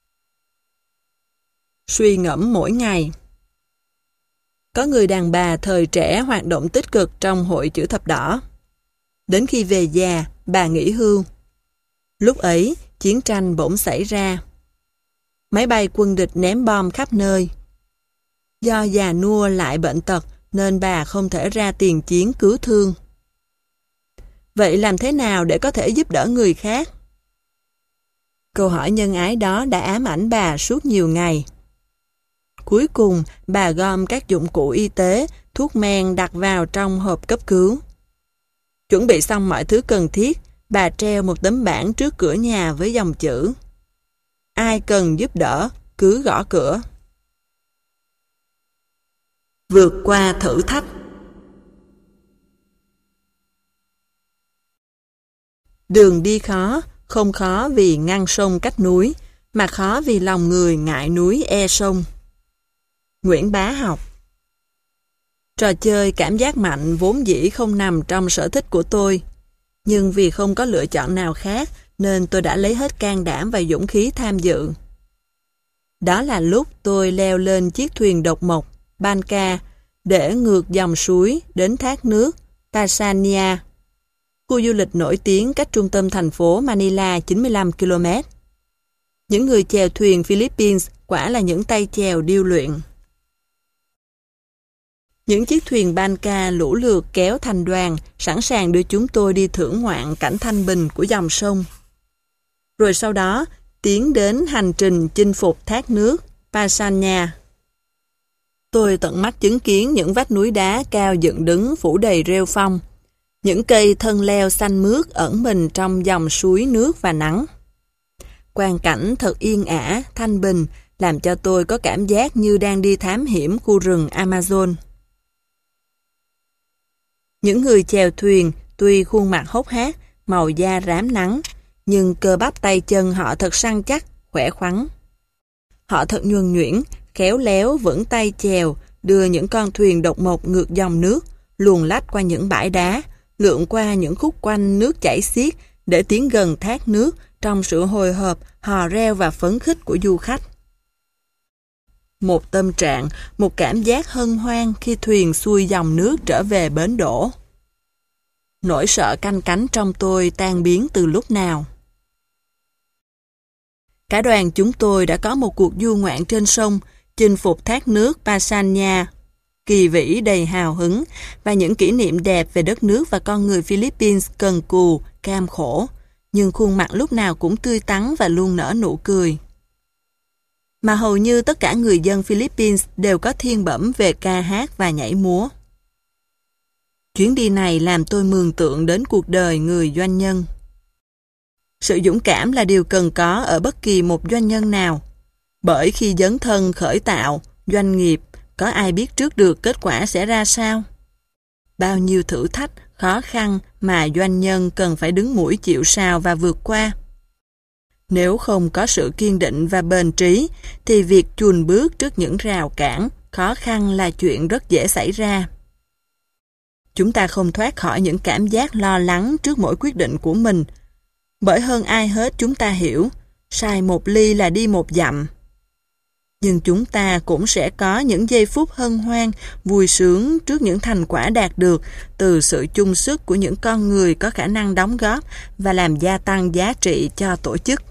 Suy ngẫm mỗi ngày. Có người đàn bà thời trẻ hoạt động tích cực trong hội chữ thập đỏ. Đến khi về già, bà nghỉ hưu. Lúc ấy, chiến tranh bỗng xảy ra. Máy bay quân địch ném bom khắp nơi. Do già nua lại bệnh tật nên bà không thể ra tiền chiến cứu thương. Vậy làm thế nào để có thể giúp đỡ người khác? Câu hỏi nhân ái đó đã ám ảnh bà suốt nhiều ngày. Cuối cùng, bà gom các dụng cụ y tế, thuốc men đặt vào trong hộp cấp cứu. Chuẩn bị xong mọi thứ cần thiết, bà treo một tấm bảng trước cửa nhà với dòng chữ: ai cần giúp đỡ, cứ gõ cửa. Vượt qua thử thách. Đường đi khó, không khó vì ngăn sông cách núi, mà khó vì lòng người ngại núi e sông. Nguyễn Bá Học. Trò chơi cảm giác mạnh vốn dĩ không nằm trong sở thích của tôi, nhưng vì không có lựa chọn nào khác nên tôi đã lấy hết can đảm và dũng khí tham dự. Đó là lúc tôi leo lên chiếc thuyền độc mộc, Banca, để ngược dòng suối đến thác nước Tasania, khu du lịch nổi tiếng cách trung tâm thành phố Manila 95 km. Những người chèo thuyền Philippines quả là những tay chèo điêu luyện. Những chiếc thuyền Banca lũ lượt kéo thành đoàn, sẵn sàng đưa chúng tôi đi thưởng ngoạn cảnh thanh bình của dòng sông. Rồi sau đó, tiến đến hành trình chinh phục thác nước Pasanya. Tôi tận mắt chứng kiến những vách núi đá cao dựng đứng phủ đầy rêu phong, những cây thân leo xanh mướt ẩn mình trong dòng suối nước và nắng. Quang cảnh thật yên ả, thanh bình, làm cho tôi có cảm giác như đang đi thám hiểm khu rừng Amazon. Những người chèo thuyền, tuy khuôn mặt hốc hác, màu da rám nắng, nhưng cơ bắp tay chân họ thật săn chắc, khỏe khoắn. Họ thật nhuần nhuyễn, khéo léo vững tay chèo, đưa những con thuyền độc mộc ngược dòng nước, luồn lách qua những bãi đá, lượn qua những khúc quanh nước chảy xiết để tiến gần thác nước trong sự hồi hộp, hò reo và phấn khích của du khách. Một tâm trạng, một cảm giác hân hoan khi thuyền xuôi dòng nước trở về bến đỗ. Nỗi sợ canh cánh trong tôi tan biến từ lúc nào. Cả đoàn chúng tôi đã có một cuộc du ngoạn trên sông, chinh phục thác nước Pasanya, kỳ vĩ đầy hào hứng và những kỷ niệm đẹp về đất nước và con người Philippines cần cù, cam khổ, nhưng khuôn mặt lúc nào cũng tươi tắn và luôn nở nụ cười. Mà hầu như tất cả người dân Philippines đều có thiên bẩm về ca hát và nhảy múa. Chuyến đi này làm tôi mường tượng đến cuộc đời người doanh nhân. Sự dũng cảm là điều cần có ở bất kỳ một doanh nhân nào, bởi khi dấn thân khởi tạo, doanh nghiệp, có ai biết trước được kết quả sẽ ra sao? Bao nhiêu thử thách, khó khăn mà doanh nhân cần phải đứng mũi chịu sào và vượt qua. Nếu không có sự kiên định và bền trí, thì việc chùn bước trước những rào cản, khó khăn là chuyện rất dễ xảy ra. Chúng ta không thoát khỏi những cảm giác lo lắng trước mỗi quyết định của mình, bởi hơn ai hết chúng ta hiểu, sai một ly là đi một dặm. Nhưng chúng ta cũng sẽ có những giây phút hân hoan, vui sướng trước những thành quả đạt được từ sự chung sức của những con người có khả năng đóng góp và làm gia tăng giá trị cho tổ chức.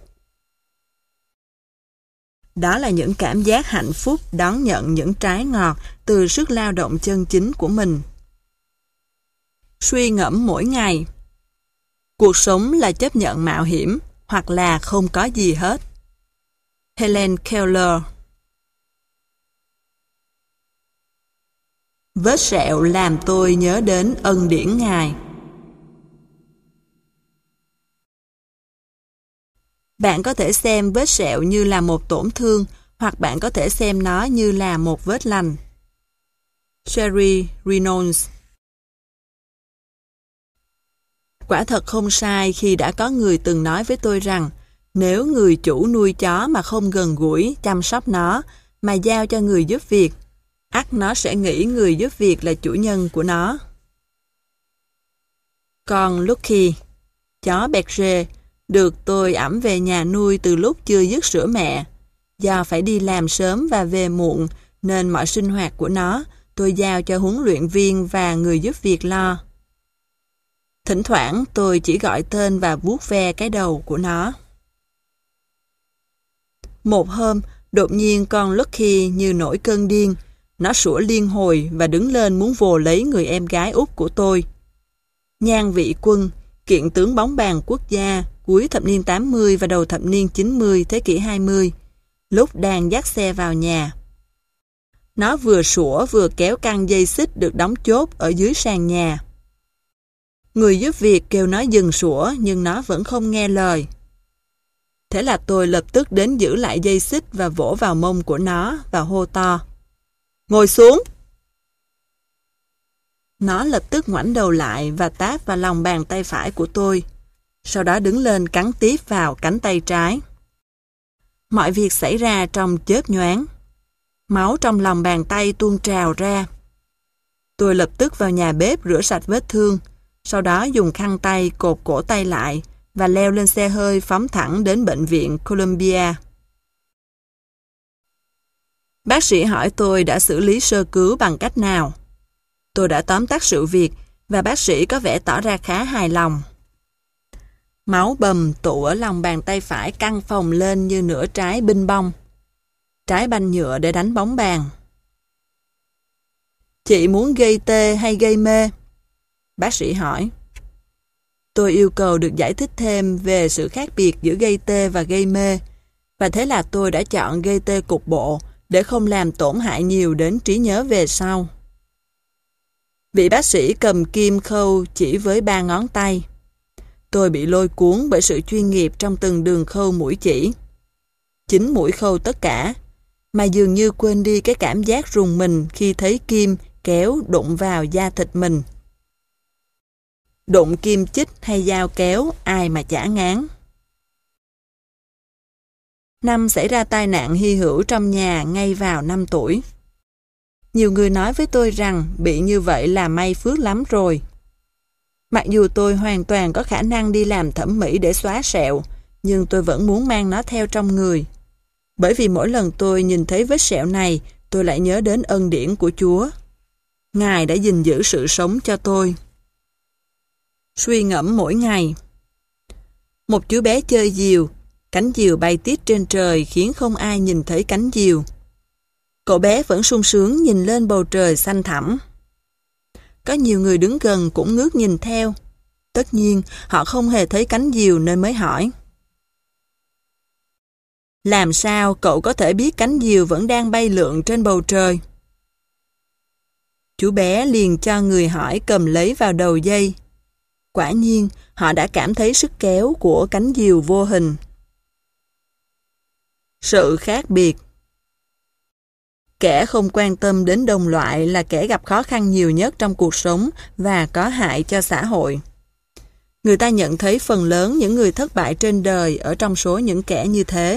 Đó là những cảm giác hạnh phúc đón nhận những trái ngọt từ sức lao động chân chính của mình. Suy ngẫm mỗi ngày. Cuộc sống là chấp nhận mạo hiểm hoặc là không có gì hết. Helen Keller. Vết sẹo làm tôi nhớ đến ân điển Ngài. Bạn có thể xem vết sẹo như là một tổn thương, hoặc bạn có thể xem nó như là một vết lành. Sherry Reynolds. Quả thật không sai khi đã có người từng nói với tôi rằng nếu người chủ nuôi chó mà không gần gũi, chăm sóc nó, mà giao cho người giúp việc, ắt nó sẽ nghĩ người giúp việc là chủ nhân của nó. Con Lucky, chó Berger, được tôi ẵm về nhà nuôi từ lúc chưa dứt sữa mẹ. Do phải đi làm sớm và về muộn, nên mọi sinh hoạt của nó tôi giao cho huấn luyện viên và người giúp việc lo. Thỉnh thoảng tôi chỉ gọi tên và vuốt ve cái đầu của nó. Một hôm, đột nhiên con Lucky như nổi cơn điên. Nó sủa liên hồi và đứng lên muốn vồ lấy người em gái út của tôi. Nhan Vị Quân, kiện tướng bóng bàn quốc gia cuối thập niên 80 và đầu thập niên 90 thế kỷ 20, lúc đang dắt xe vào nhà. Nó vừa sủa vừa kéo căng dây xích được đóng chốt ở dưới sàn nhà. Người giúp việc kêu nó dừng sủa nhưng nó vẫn không nghe lời. Thế là tôi lập tức đến giữ lại dây xích và vỗ vào mông của nó và hô to: "Ngồi xuống!" Nó lập tức ngoảnh đầu lại và táp vào lòng bàn tay phải của tôi. Sau đó đứng lên cắn tiếp vào cánh tay trái. Mọi việc xảy ra trong chớp nhoáng. Máu trong lòng bàn tay tuôn trào ra. Tôi lập tức vào nhà bếp rửa sạch vết thương, sau đó dùng khăn tay cột cổ tay lại và leo lên xe hơi phóng thẳng đến bệnh viện Columbia. Bác sĩ hỏi tôi đã xử lý sơ cứu bằng cách nào. Tôi đã tóm tắt sự việc và bác sĩ có vẻ tỏ ra khá hài lòng. Máu bầm tụ ở lòng bàn tay phải căng phồng lên như nửa trái binh bông. Trái banh nhựa để đánh bóng bàn. "Chị muốn gây tê hay gây mê?" Bác sĩ hỏi. Tôi yêu cầu được giải thích thêm về sự khác biệt giữa gây tê và gây mê, và thế là tôi đã chọn gây tê cục bộ để không làm tổn hại nhiều đến trí nhớ về sau. Vị bác sĩ cầm kim khâu chỉ với 3 ngón tay. Tôi bị lôi cuốn bởi sự chuyên nghiệp trong từng đường khâu mũi chỉ. 9 mũi khâu tất cả, mà dường như quên đi cái cảm giác rùng mình khi thấy kim kéo đụng vào da thịt mình. Đụng kim chích hay dao kéo, ai mà chả ngán. Năm xảy ra tai nạn hy hữu trong nhà ngay vào 5 tuổi. Nhiều người nói với tôi rằng bị như vậy là may phước lắm rồi. Mặc dù tôi hoàn toàn có khả năng đi làm thẩm mỹ để xóa sẹo, nhưng tôi vẫn muốn mang nó theo trong người. Bởi vì mỗi lần tôi nhìn thấy vết sẹo này, tôi lại nhớ đến ân điển của Chúa. Ngài đã gìn giữ sự sống cho tôi. Suy ngẫm mỗi ngày. Một chú bé chơi diều, cánh diều bay tít trên trời khiến không ai nhìn thấy cánh diều. Cậu bé vẫn sung sướng nhìn lên bầu trời xanh thẳm. Có nhiều người đứng gần cũng ngước nhìn theo. Tất nhiên, họ không hề thấy cánh diều nên mới hỏi: "Làm sao cậu có thể biết cánh diều vẫn đang bay lượn trên bầu trời?" Chú bé liền cho người hỏi cầm lấy vào đầu dây. Quả nhiên, họ đã cảm thấy sức kéo của cánh diều vô hình. Sự khác biệt. Kẻ không quan tâm đến đồng loại là kẻ gặp khó khăn nhiều nhất trong cuộc sống và có hại cho xã hội. Người ta nhận thấy phần lớn những người thất bại trên đời ở trong số những kẻ như thế.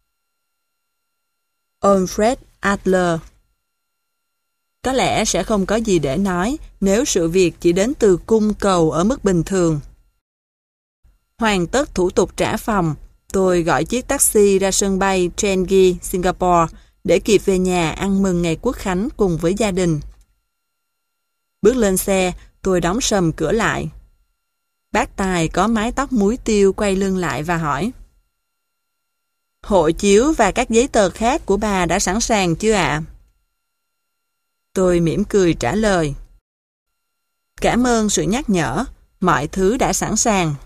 Alfred Adler. Có lẽ sẽ không có gì để nói nếu sự việc chỉ đến từ cung cầu ở mức bình thường. Hoàn tất thủ tục trả phòng, tôi gọi chiếc taxi ra sân bay Changi, Singapore để kịp về nhà ăn mừng ngày Quốc khánh cùng với gia đình. Bước lên xe, tôi đóng sầm cửa lại. Bác tài có mái tóc muối tiêu quay lưng lại và hỏi: "Hộ chiếu và các giấy tờ khác của bà đã sẵn sàng chưa ạ?" Tôi mỉm cười trả lời: "Cảm ơn sự nhắc nhở, mọi thứ đã sẵn sàng."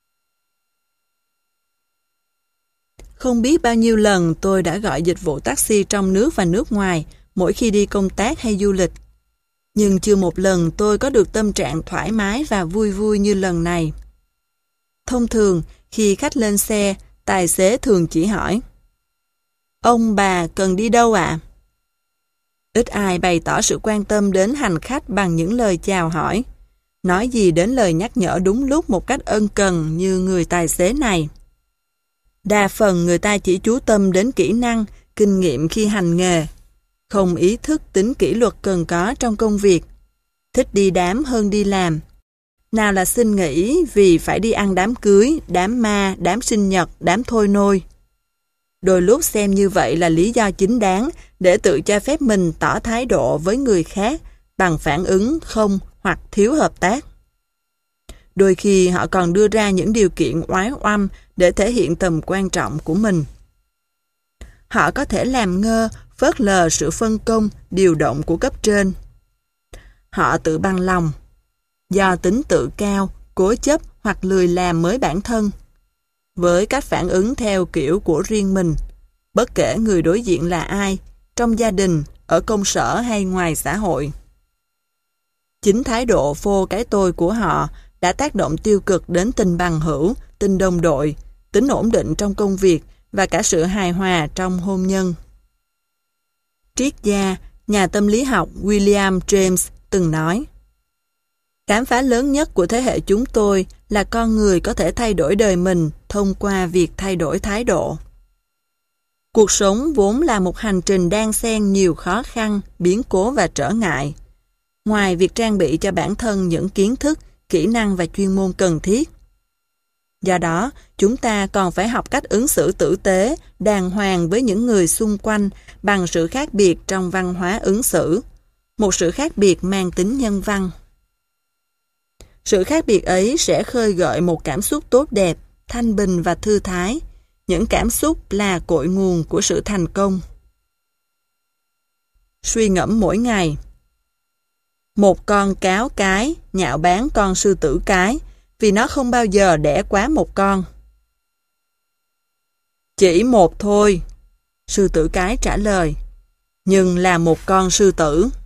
Không biết bao nhiêu lần tôi đã gọi dịch vụ taxi trong nước và nước ngoài mỗi khi đi công tác hay du lịch. Nhưng chưa một lần tôi có được tâm trạng thoải mái và vui vui như lần này. Thông thường, khi khách lên xe, tài xế thường chỉ hỏi: "Ông bà cần đi đâu ạ?" Ít ai bày tỏ sự quan tâm đến hành khách bằng những lời chào hỏi, nói gì đến lời nhắc nhở đúng lúc một cách ân cần như người tài xế này. Đa phần người ta chỉ chú tâm đến kỹ năng, kinh nghiệm khi hành nghề, không ý thức tính kỷ luật cần có trong công việc, thích đi đám hơn đi làm. Nào là xin nghỉ vì phải đi ăn đám cưới, đám ma, đám sinh nhật, đám thôi nôi. Đôi lúc xem như vậy là lý do chính đáng để tự cho phép mình tỏ thái độ với người khác bằng phản ứng không hoặc thiếu hợp tác. Đôi khi họ còn đưa ra những điều kiện oái oăm để thể hiện tầm quan trọng của mình. Họ có thể làm ngơ, phớt lờ sự phân công, điều động của cấp trên. Họ tự bằng lòng, do tính tự cao, cố chấp hoặc lười làm mới bản thân, với cách phản ứng theo kiểu của riêng mình, bất kể người đối diện là ai, trong gia đình, ở công sở hay ngoài xã hội. Chính thái độ phô cái tôi của họ đã tác động tiêu cực đến tình bằng hữu, tình đồng đội, tính ổn định trong công việc và cả sự hài hòa trong hôn nhân. Triết gia, nhà tâm lý học William James từng nói: "Khám phá lớn nhất của thế hệ chúng tôi là con người có thể thay đổi đời mình thông qua việc thay đổi thái độ." Cuộc sống vốn là một hành trình đan xen nhiều khó khăn, biến cố và trở ngại. Ngoài việc trang bị cho bản thân những kiến thức, kỹ năng và chuyên môn cần thiết. Do đó, chúng ta còn phải học cách ứng xử tử tế, đàng hoàng với những người xung quanh bằng sự khác biệt trong văn hóa ứng xử, một sự khác biệt mang tính nhân văn. Sự khác biệt ấy sẽ khơi gợi một cảm xúc tốt đẹp, thanh bình và thư thái. Những cảm xúc là cội nguồn của sự thành công. Suy ngẫm mỗi ngày. Một con cáo cái nhạo báng con sư tử cái vì nó không bao giờ đẻ quá một con. Chỉ một thôi, sư tử cái trả lời, nhưng là một con sư tử.